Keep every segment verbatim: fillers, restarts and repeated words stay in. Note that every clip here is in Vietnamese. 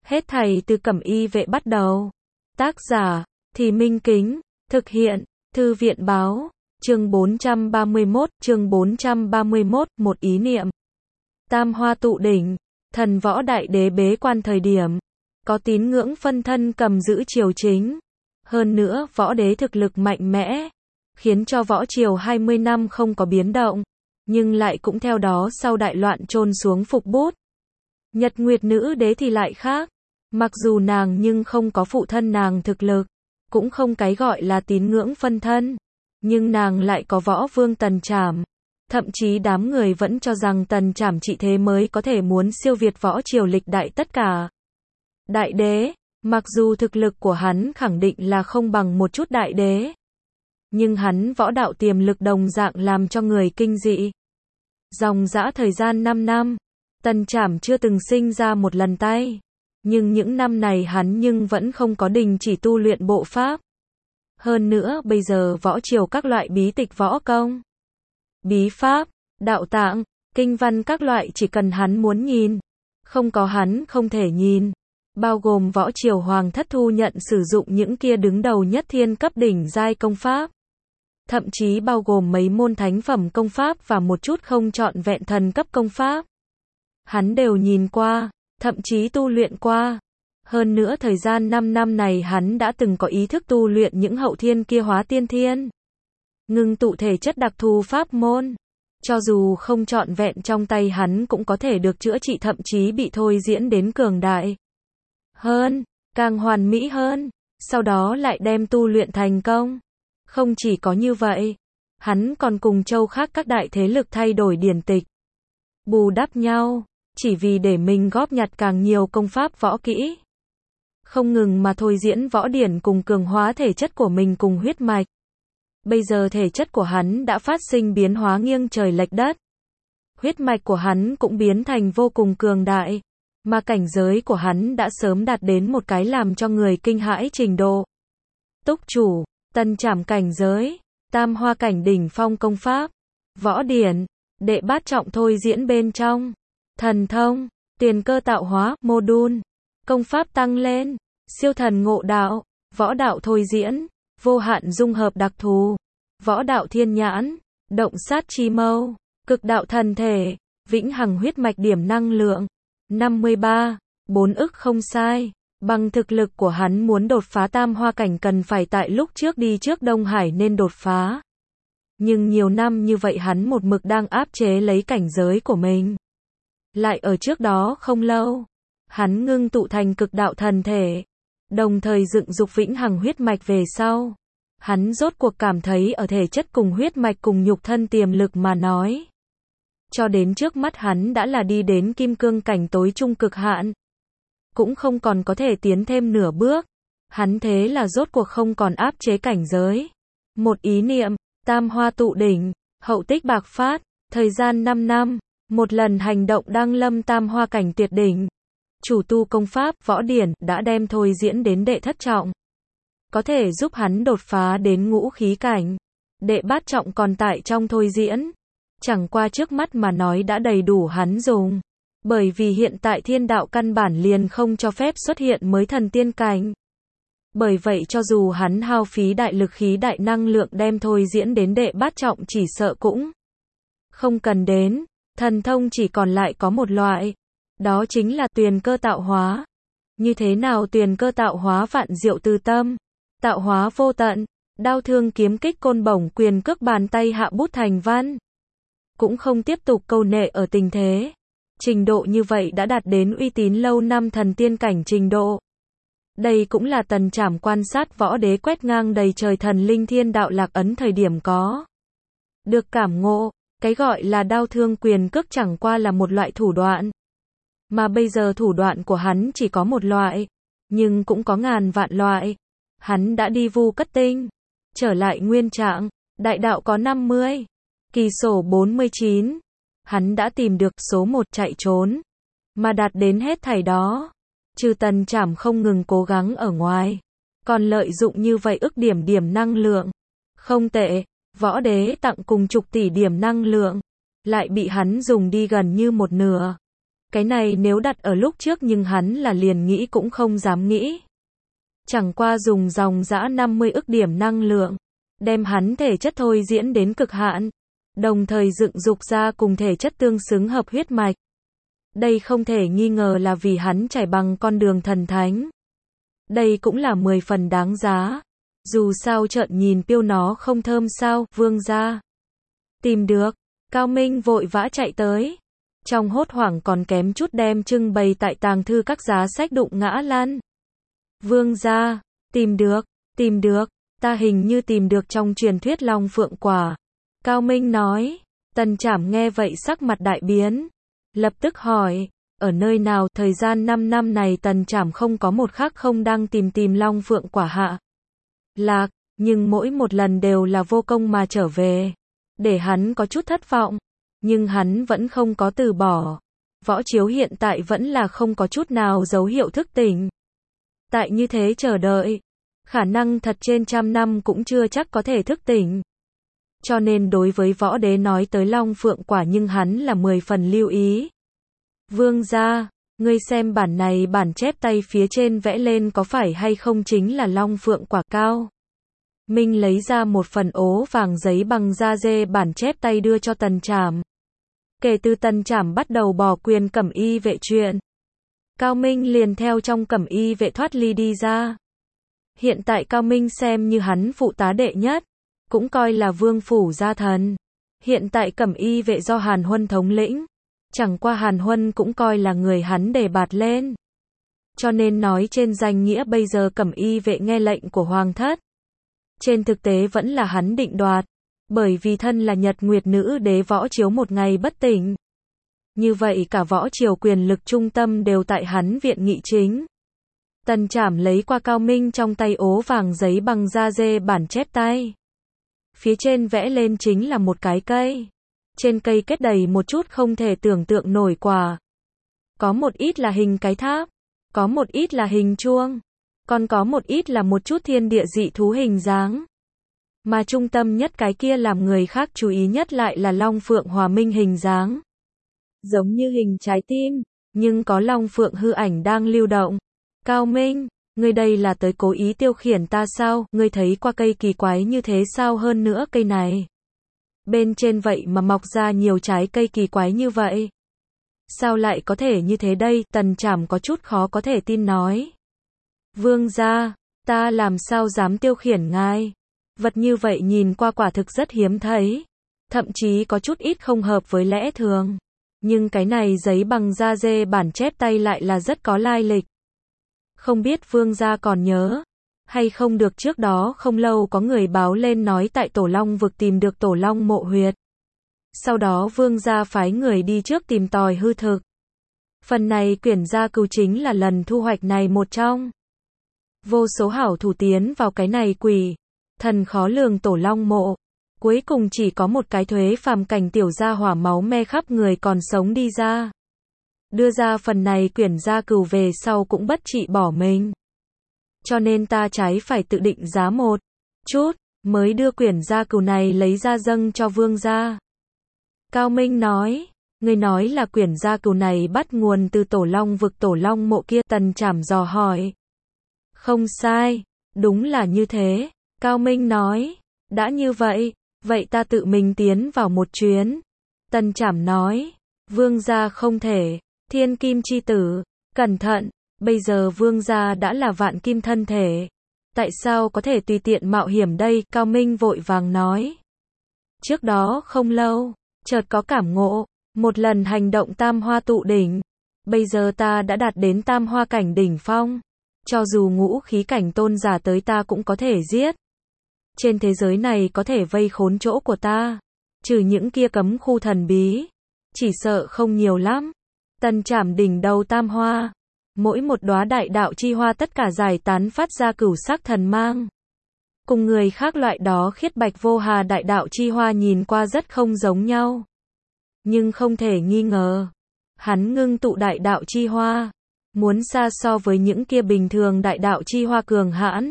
Hết thảy từ Cẩm Y Vệ bắt đầu. Tác giả, Thì Minh Kính, thực hiện, Thư viện Báo, chương bốn trăm ba mươi mốt, chương bốn trăm ba mươi mốt, một ý niệm. Tam Hoa tụ đỉnh, thần võ đại đế bế quan thời điểm, có tín ngưỡng phân thân cầm giữ triều chính. Hơn nữa, võ đế thực lực mạnh mẽ, khiến cho võ triều hai mươi năm không có biến động, nhưng lại cũng theo đó sau đại loạn chôn xuống phục bút. Nhật Nguyệt nữ đế thì lại khác, mặc dù nàng nhưng không có phụ thân nàng thực lực, cũng không cái gọi là tín ngưỡng phân thân, nhưng nàng lại có võ vương Tần Trảm. Thậm chí đám người vẫn cho rằng Tần Trảm trị thế mới có thể muốn siêu việt võ triều lịch đại tất cả. Đại đế, mặc dù thực lực của hắn khẳng định là không bằng một chút đại đế, nhưng hắn võ đạo tiềm lực đồng dạng làm cho người kinh dị. Dòng dã thời gian năm năm, Tần Trảm chưa từng sinh ra một lần tay, nhưng những năm này hắn nhưng vẫn không có đình chỉ tu luyện bộ pháp. Hơn nữa bây giờ võ triều các loại bí tịch võ công, bí pháp, đạo tạng, kinh văn các loại chỉ cần hắn muốn nhìn, không có hắn không thể nhìn. Bao gồm võ triều hoàng thất thu nhận sử dụng những kia đứng đầu nhất thiên cấp đỉnh giai công pháp. Thậm chí bao gồm mấy môn thánh phẩm công pháp và một chút không trọn vẹn thần cấp công pháp. Hắn đều nhìn qua, thậm chí tu luyện qua. Hơn nữa thời gian năm năm này hắn đã từng có ý thức tu luyện những hậu thiên kia hóa tiên thiên. Ngưng tụ thể chất đặc thù pháp môn. Cho dù không trọn vẹn trong tay hắn cũng có thể được chữa trị, thậm chí bị thôi diễn đến cường đại hơn, càng hoàn mỹ hơn, sau đó lại đem tu luyện thành công. Không chỉ có như vậy, hắn còn cùng châu khác các đại thế lực thay đổi điển tịch, bù đắp nhau, chỉ vì để mình góp nhặt càng nhiều công pháp võ kỹ. Không ngừng mà thôi diễn võ điển cùng cường hóa thể chất của mình cùng huyết mạch. Bây giờ thể chất của hắn đã phát sinh biến hóa nghiêng trời lệch đất. Huyết mạch của hắn cũng biến thành vô cùng cường đại. Mà cảnh giới của hắn đã sớm đạt đến một cái làm cho người kinh hãi trình độ. Túc chủ, Tần Trảm cảnh giới, tam hoa cảnh đỉnh phong công pháp, võ điển, đệ bát trọng thôi diễn bên trong, thần thông, tiền cơ tạo hóa, module, công pháp tăng lên, siêu thần ngộ đạo, võ đạo thôi diễn, vô hạn dung hợp đặc thù, võ đạo thiên nhãn, động sát chi mâu, cực đạo thần thể, vĩnh hằng huyết mạch điểm năng lượng. năm mươi ba, bốn ức không sai. Bằng thực lực của hắn muốn đột phá tam hoa cảnh cần phải tại lúc trước đi trước Đông Hải nên đột phá. Nhưng nhiều năm như vậy hắn một mực đang áp chế lấy cảnh giới của mình. Lại ở trước đó không lâu, hắn ngưng tụ thành cực đạo thần thể, đồng thời dựng dục vĩnh hằng huyết mạch về sau. Hắn rốt cuộc cảm thấy ở thể chất cùng huyết mạch cùng nhục thân tiềm lực mà nói. Cho đến trước mắt hắn đã là đi đến kim cương cảnh tối trung cực hạn. Cũng không còn có thể tiến thêm nửa bước. Hắn thế là rốt cuộc không còn áp chế cảnh giới. Một ý niệm, tam hoa tụ đỉnh, hậu tích bạc phát, thời gian năm năm, một lần hành động đăng lâm tam hoa cảnh tuyệt đỉnh. Chủ tu công pháp, võ điển, đã đem thôi diễn đến đệ thất trọng. Có thể giúp hắn đột phá đến ngũ khí cảnh. Đệ bát trọng còn tại trong thôi diễn. Chẳng qua trước mắt mà nói đã đầy đủ hắn dùng. Bởi vì hiện tại thiên đạo căn bản liền không cho phép xuất hiện mới thần tiên cảnh. Bởi vậy cho dù hắn hao phí đại lực khí đại năng lượng đem thôi diễn đến đệ bát trọng chỉ sợ cũng không cần đến. Thần thông chỉ còn lại có một loại. Đó chính là tuyền cơ tạo hóa. Như thế nào tuyền cơ tạo hóa? Vạn diệu từ tâm. Tạo hóa vô tận. Đao thương kiếm kích côn bổng quyền cước bàn tay hạ bút thành văn. Cũng không tiếp tục câu nệ ở tình thế. Trình độ như vậy đã đạt đến uy tín lâu năm thần tiên cảnh trình độ. Đây cũng là Tần Trảm quan sát võ đế quét ngang đầy trời thần linh thiên đạo lạc ấn thời điểm có được cảm ngộ. Cái gọi là đao thương quyền cước chẳng qua là một loại thủ đoạn. Mà bây giờ thủ đoạn của hắn chỉ có một loại. Nhưng cũng có ngàn vạn loại. Hắn đã đi vu cất tinh. Trở lại nguyên trạng. Đại đạo có năm mươi. Kỳ sổ bốn mươi chín. Hắn đã tìm được số một chạy trốn. Mà đạt đến hết thảy đó. Trừ Tần Trảm không ngừng cố gắng ở ngoài. Còn lợi dụng như vậy ức điểm điểm năng lượng. Không tệ. Võ đế tặng cùng chục tỷ điểm năng lượng. Lại bị hắn dùng đi gần như một nửa. Cái này nếu đặt ở lúc trước nhưng hắn là liền nghĩ cũng không dám nghĩ. Chẳng qua dùng dòng dã năm mươi ức điểm năng lượng, đem hắn thể chất thôi diễn đến cực hạn, đồng thời dựng dục ra cùng thể chất tương xứng hợp huyết mạch. Đây không thể nghi ngờ là vì hắn trải bằng con đường thần thánh. Đây cũng là mười phần đáng giá. Dù sao trợn nhìn piêu nó không thơm sao, vương gia. Tìm được, Cao Minh vội vã chạy tới. Trong hốt hoảng còn kém chút đem trưng bày tại tàng thư các giá sách đụng ngã lăn. Vương gia, tìm được, tìm được, ta hình như tìm được trong truyền thuyết Long Phượng Quả. Cao Minh nói, Tần Trảm nghe vậy sắc mặt đại biến. Lập tức hỏi, ở nơi nào? Thời gian năm năm này Tần Trảm không có một khắc không đang tìm tìm Long Phượng Quả hạ lạc, nhưng mỗi một lần đều là vô công mà trở về. Để hắn có chút thất vọng, nhưng hắn vẫn không có từ bỏ. Võ Chiếu hiện tại vẫn là không có chút nào dấu hiệu thức tỉnh. Tại như thế chờ đợi, khả năng thật trên trăm năm cũng chưa chắc có thể thức tỉnh. Cho nên đối với võ đế nói tới Long Phượng Quả nhưng hắn là mười phần lưu ý. Vương gia, ngươi xem bản này bản chép tay phía trên vẽ lên có phải hay không chính là Long Phượng Quả? Cao Minh lấy ra một phần ố vàng giấy bằng da dê bản chép tay đưa cho Tần Trảm. Kể từ Tần Trảm bắt đầu bỏ quyền cẩm y vệ chuyện, Cao Minh liền theo trong cẩm y vệ thoát ly đi ra. Hiện tại Cao Minh xem như hắn phụ tá đệ nhất, cũng coi là vương phủ gia thần. Hiện tại cẩm y vệ do Hàn Huân thống lĩnh, chẳng qua Hàn Huân cũng coi là người hắn đề bạt lên. Cho nên nói trên danh nghĩa bây giờ cẩm y vệ nghe lệnh của Hoàng thất. Trên thực tế vẫn là hắn định đoạt, bởi vì thân là Nhật Nguyệt nữ đế Võ Chiếu một ngày bất tỉnh. Như vậy cả Võ Triều quyền lực trung tâm đều tại hắn viện nghị chính. Tần Trảm lấy qua Cao Minh trong tay ố vàng giấy bằng da dê bản chép tay. Phía trên vẽ lên chính là một cái cây. Trên cây kết đầy một chút không thể tưởng tượng nổi quả. Có một ít là hình cái tháp, có một ít là hình chuông, còn có một ít là một chút thiên địa dị thú hình dáng. Mà trung tâm nhất cái kia làm người khác chú ý nhất lại là Long Phượng Hòa Minh hình dáng. Giống như hình trái tim, nhưng có Long Phượng hư ảnh đang lưu động. Cao Minh, ngươi đây là tới cố ý tiêu khiển ta sao? Ngươi thấy qua cây kỳ quái như thế sao? Hơn nữa cây này bên trên vậy mà mọc ra nhiều trái cây kỳ quái như vậy. Sao lại có thể như thế đây? Tần Trảm có chút khó có thể tin nói. Vương gia, ta làm sao dám tiêu khiển ngài? Vật như vậy nhìn qua quả thực rất hiếm thấy. Thậm chí có chút ít không hợp với lẽ thường. Nhưng cái này giấy bằng da dê bản chép tay lại là rất có lai lịch. Không biết vương gia còn nhớ hay không, được trước đó không lâu có người báo lên nói tại Tổ Long vực tìm được Tổ Long mộ huyệt. Sau đó vương gia phái người đi trước tìm tòi hư thực. Phần này quyển gia cừu chính là lần thu hoạch này một trong. Vô số hảo thủ tiến vào cái này quỷ thần khó lường Tổ Long mộ. Cuối cùng chỉ có một cái thuế phàm cảnh tiểu gia hỏa máu me khắp người còn sống đi ra. Đưa ra phần này quyển gia cừu về sau cũng bất trị bỏ mình. Cho nên ta trái phải tự định giá một chút, mới đưa quyển gia cừu này lấy ra dâng cho vương gia. Cao Minh nói, ngươi nói là quyển gia cừu này bắt nguồn từ Tổ Long vực Tổ Long mộ kia? Tần Trảm dò hỏi. Không sai, đúng là như thế. Cao Minh nói, đã như vậy, vậy ta tự mình tiến vào một chuyến. Tần Trảm nói, vương gia không thể, thiên kim chi tử, cẩn thận, bây giờ vương gia đã là vạn kim thân thể. Tại sao có thể tùy tiện mạo hiểm đây? Cao Minh vội vàng nói. Trước đó không lâu, chợt có cảm ngộ, một lần hành động tam hoa tụ đỉnh. Bây giờ ta đã đạt đến tam hoa cảnh đỉnh phong. Cho dù ngũ khí cảnh tôn giả tới ta cũng có thể giết. Trên thế giới này có thể vây khốn chỗ của ta, trừ những kia cấm khu thần bí, chỉ sợ không nhiều lắm. Tần Trảm đỉnh đầu tam hoa, mỗi một đóa đại đạo chi hoa tất cả giải tán phát ra cửu sắc thần mang. Cùng người khác loại đó khiết bạch vô hà đại đạo chi hoa nhìn qua rất không giống nhau. Nhưng không thể nghi ngờ, hắn ngưng tụ đại đạo chi hoa, muốn xa so với những kia bình thường đại đạo chi hoa cường hãn.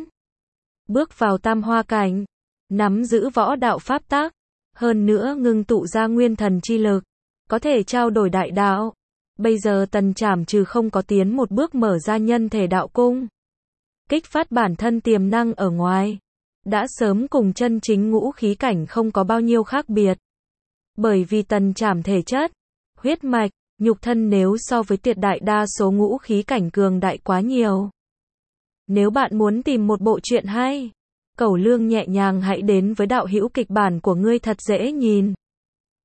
Bước vào tam hoa cảnh, nắm giữ võ đạo pháp tắc, hơn nữa ngưng tụ ra nguyên thần chi lực, có thể trao đổi đại đạo. Bây giờ Tần Trảm trừ không có tiến một bước mở ra nhân thể đạo cung, kích phát bản thân tiềm năng ở ngoài, đã sớm cùng chân chính ngũ khí cảnh không có bao nhiêu khác biệt. Bởi vì Tần Trảm thể chất, huyết mạch, nhục thân nếu so với tuyệt đại đa số ngũ khí cảnh cường đại quá nhiều. Nếu bạn muốn tìm một bộ truyện hay, Cẩu Lương nhẹ nhàng hãy đến với đạo hữu kịch bản của ngươi thật dễ nhìn.